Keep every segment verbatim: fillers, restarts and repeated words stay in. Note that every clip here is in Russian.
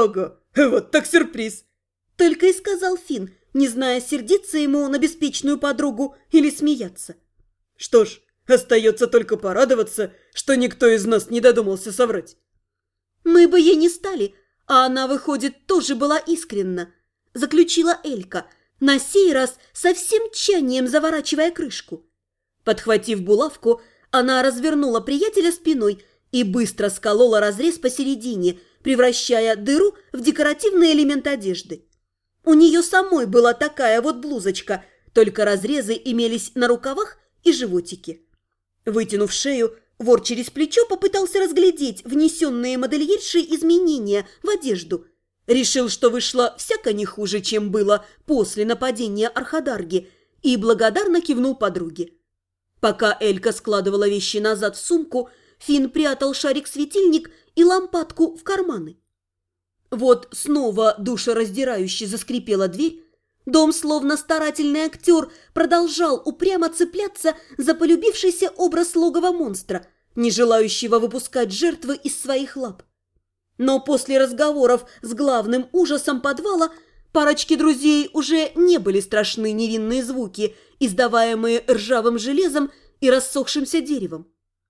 Ого, вот так сюрприз!» Только и сказал Финн, не зная, сердиться ему на беспечную подругу или смеяться. «Что ж, остается только порадоваться, что никто из нас не додумался соврать». «Мы бы ей не стали, а она, выходит, тоже была искренна», – заключила Элька, на сей раз со всем тщанием заворачивая крышку. Подхватив булавку, она развернула приятеля спиной и быстро сколола разрез посередине, превращая дыру в декоративный элемент одежды. У нее самой была такая вот блузочка, только разрезы имелись на рукавах и животике. Вытянув шею, вор через плечо попытался разглядеть внесенные модельершей изменения в одежду. Решил, что вышло всяко не хуже, чем было после нападения Архадарги, и благодарно кивнул подруге. Пока Элька складывала вещи назад в сумку, Финн прятал шарик-светильник и лампадку в карманы. Вот снова душераздирающе заскрипела дверь. Дом, словно старательный актер, продолжал упрямо цепляться за полюбившийся образ логова монстра, не желающего выпускать жертвы из своих лап. Но после разговоров с главным ужасом подвала парочке друзей уже не были страшны невинные звуки, издаваемые ржавым железом и рассохшимся деревом.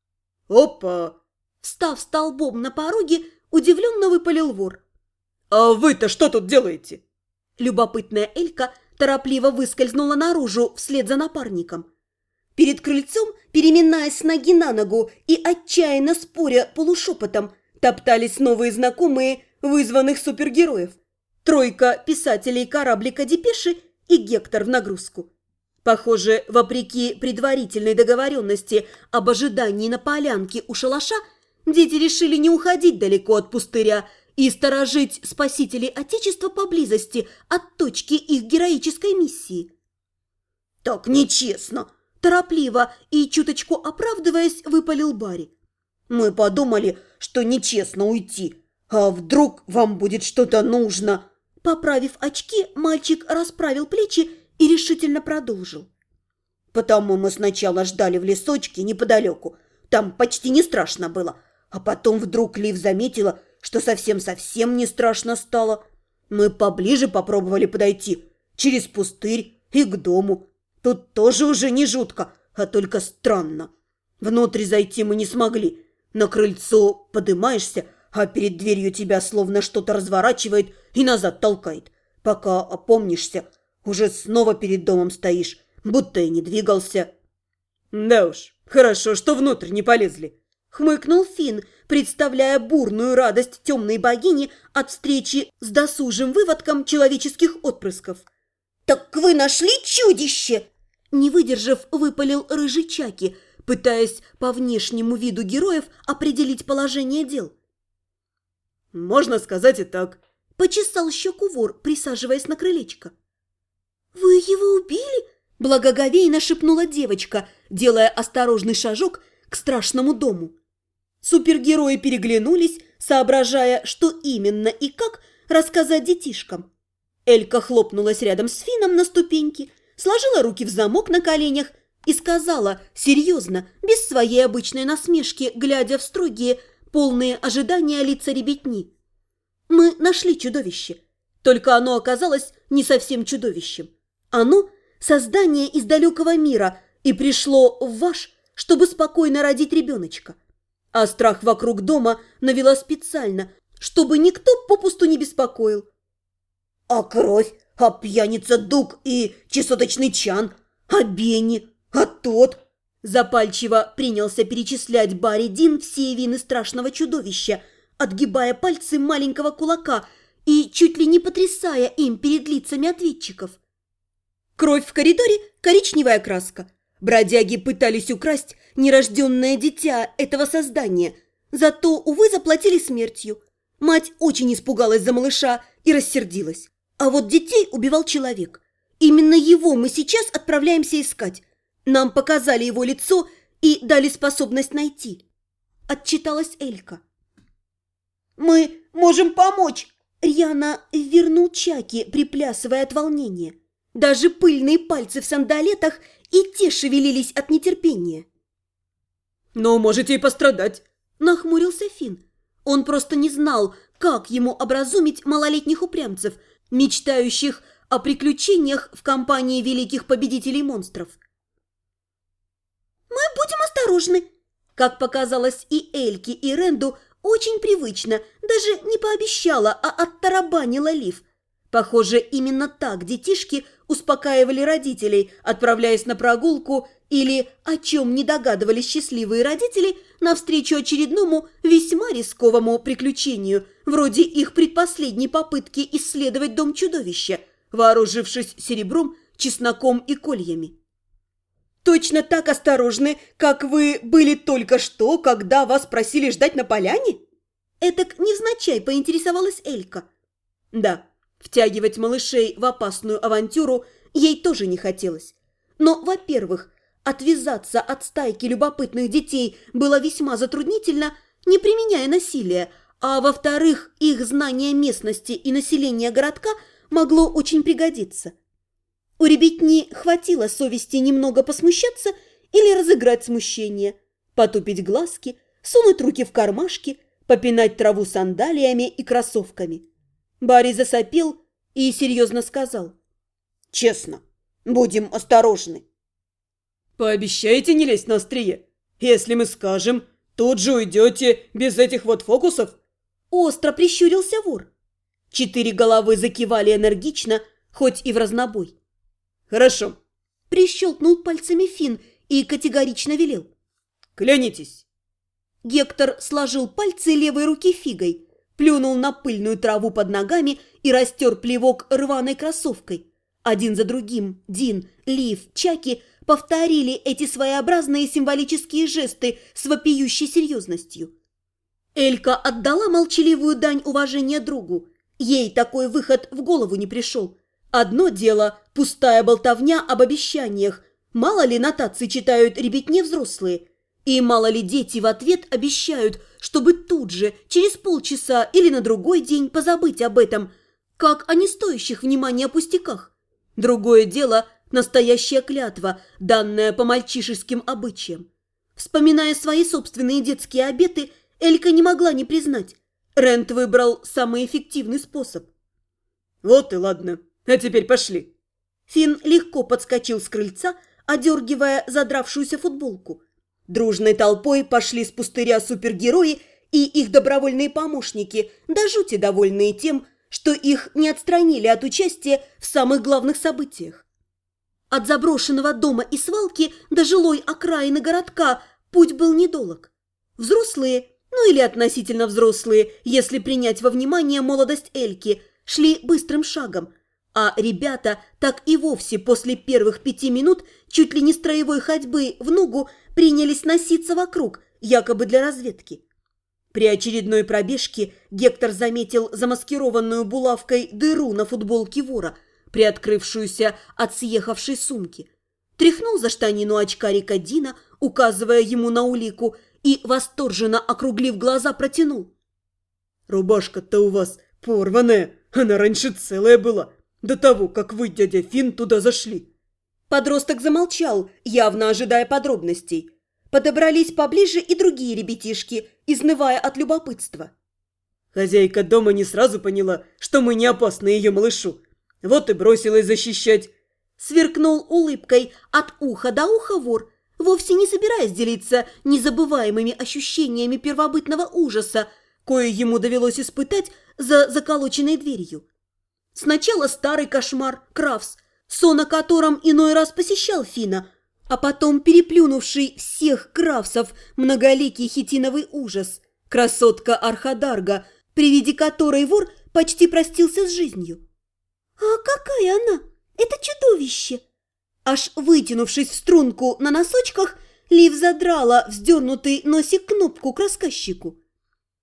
«Опа!» Встав столбом на пороге, удивленно выпалил вор. «А вы-то что тут делаете?» Любопытная Элька торопливо выскользнула наружу вслед за напарником. Перед крыльцом, переминаясь с ноги на ногу и отчаянно споря полушепотом, топтались новые знакомые вызванных супергероев. Тройка писателей кораблика «Депеши» и Гектор в нагрузку. Похоже, вопреки предварительной договоренности об ожидании на полянке у шалаша, дети решили не уходить далеко от пустыря и сторожить спасителей Отечества поблизости от точки их героической миссии. «Так нечестно!» – торопливо и чуточку оправдываясь, выпалил Барри. «Мы подумали, что нечестно уйти, а вдруг вам будет что-то нужно?» Поправив очки, мальчик расправил плечи и решительно продолжил. «Потому мы сначала ждали в лесочке неподалеку, там почти не страшно было, а потом вдруг Лив заметила, что совсем-совсем не страшно стало. Мы поближе попробовали подойти, через пустырь и к дому. Тут тоже уже не жутко, а только странно. Внутрь зайти мы не смогли. На крыльцо подымаешься, а перед дверью тебя словно что-то разворачивает и назад толкает. Пока опомнишься, уже снова перед домом стоишь, будто и не двигался». «Да уж, хорошо, что внутрь не полезли», — хмыкнул Финн, представляя бурную радость темной богини от встречи с досужим выводком человеческих отпрысков. «Так вы нашли чудище?» Не выдержав, выпалил рыжий Чаки, пытаясь по внешнему виду героев определить положение дел. «Можно сказать и так», – почесал щеку вор, присаживаясь на крылечко. «Вы его убили?» – благоговейно шепнула девочка, делая осторожный шажок к страшному дому. Супергерои переглянулись, соображая, что именно и как рассказать детишкам. Элька хлопнулась рядом с Финном на ступеньки, сложила руки в замок на коленях и сказала серьезно, без своей обычной насмешки, глядя в строгие, полные ожидания лица ребятни. «Мы нашли чудовище, только оно оказалось не совсем чудовищем. Оно – создание из далекого мира и пришло в ваш, чтобы спокойно родить ребеночка. А страх вокруг дома навела специально, чтобы никто попусту не беспокоил». «А кровь? А пьяница Дуг и чесоточный Чан? А Бенни? А тот?» Запальчиво принялся перечислять Барри Дин все вины страшного чудовища, отгибая пальцы маленького кулака и чуть ли не потрясая им перед лицами ответчиков. Кровь в коридоре – коричневая краска. Бродяги пытались украсть нерожденное дитя этого создания, зато, увы, заплатили смертью. Мать очень испугалась за малыша и рассердилась. А вот детей убивал человек. Именно его мы сейчас отправляемся искать. Нам показали его лицо и дали способность найти. Отчиталась Элька. «Мы можем помочь!» Рьяно вернул Чаки, приплясывая от волнения. Даже пыльные пальцы в сандалетах и те шевелились от нетерпения. «Но можете и пострадать», – нахмурился Финн. Он просто не знал, как ему образумить малолетних упрямцев, мечтающих о приключениях в компании великих победителей монстров. «Мы будем осторожны», как показалось и Эльке, и Ренду, очень привычно, даже не пообещала, а оттарабанила Лив. Похоже, именно так детишки успокаивали родителей, отправляясь на прогулку или, о чем не догадывались счастливые родители, навстречу очередному весьма рисковому приключению, вроде их предпоследней попытки исследовать дом чудовища, вооружившись серебром, чесноком и кольями. Точно так осторожны, как вы были только что, когда вас просили ждать на поляне? Этак невзначай поинтересовалась Элька. Да, втягивать малышей в опасную авантюру ей тоже не хотелось. Но, во-первых, отвязаться от стайки любопытных детей было весьма затруднительно, не применяя насилия, а во-вторых, их знание местности и населения городка могло очень пригодиться. У ребятни хватило совести немного посмущаться или разыграть смущение, потупить глазки, сунуть руки в кармашки, попинать траву сандалиями и кроссовками. Барри засопел и серьезно сказал: «Честно, будем осторожны». «Пообещайте не лезть на острие. Если мы скажем, тут же уйдете без этих вот фокусов?» Остро прищурился вор. Четыре головы закивали энергично, хоть и в разнобой. «Хорошо», – прищелкнул пальцами Финн и категорично велел. «Клянитесь». Гектор сложил пальцы левой руки фигой, плюнул на пыльную траву под ногами и растер плевок рваной кроссовкой. Один за другим Дин, Лив, Чаки повторили эти своеобразные символические жесты с вопиющей серьезностью. Элька отдала молчаливую дань уважения другу. Ей такой выход в голову не пришел. Одно дело – пустая болтовня об обещаниях. Мало ли нотаций читают ребятне взрослые. И мало ли дети в ответ обещают, чтобы тут же, через полчаса или на другой день позабыть об этом, как о нестоящих внимания пустяках. Другое дело – настоящая клятва, данная по мальчишеским обычаям. Вспоминая свои собственные детские обеты, Элька не могла не признать. Рент выбрал самый эффективный способ. «Вот и ладно. А теперь пошли». Финн легко подскочил с крыльца, одергивая задравшуюся футболку. Дружной толпой пошли с пустыря супергерои и их добровольные помощники, до жути довольные тем, что их не отстранили от участия в самых главных событиях. От заброшенного дома и свалки до жилой окраины городка путь был недолг. Взрослые, ну или относительно взрослые, если принять во внимание молодость Эльки, шли быстрым шагом, а ребята так и вовсе после первых пяти минут чуть ли не строевой ходьбы в ногу принялись носиться вокруг, якобы для разведки. При очередной пробежке Гектор заметил замаскированную булавкой дыру на футболке вора, приоткрывшуюся от съехавшей сумки. Тряхнул за штанину очкарика Дина, указывая ему на улику, и, восторженно округлив глаза, протянул. «Рубашка-то у вас порванная, она раньше целая была, до того, как вы, дядя Финн, туда зашли». Подросток замолчал, явно ожидая подробностей. Подобрались поближе и другие ребятишки, изнывая от любопытства. Хозяйка дома не сразу поняла, что мы не опасны ее малышу. Вот и бросилась защищать. Сверкнул улыбкой от уха до уха вор, вовсе не собираясь делиться незабываемыми ощущениями первобытного ужаса, кое ему довелось испытать за заколоченной дверью. Сначала старый кошмар, Кравс, сон о котором иной раз посещал Фина, а потом переплюнувший всех Кравсов многоликий хитиновый ужас, красотка Архадарга, при виде которой вор почти простился с жизнью. «А какая она? Это чудовище!» Аж вытянувшись в струнку на носочках, Лив задрала вздернутый носик кнопку к рассказчику.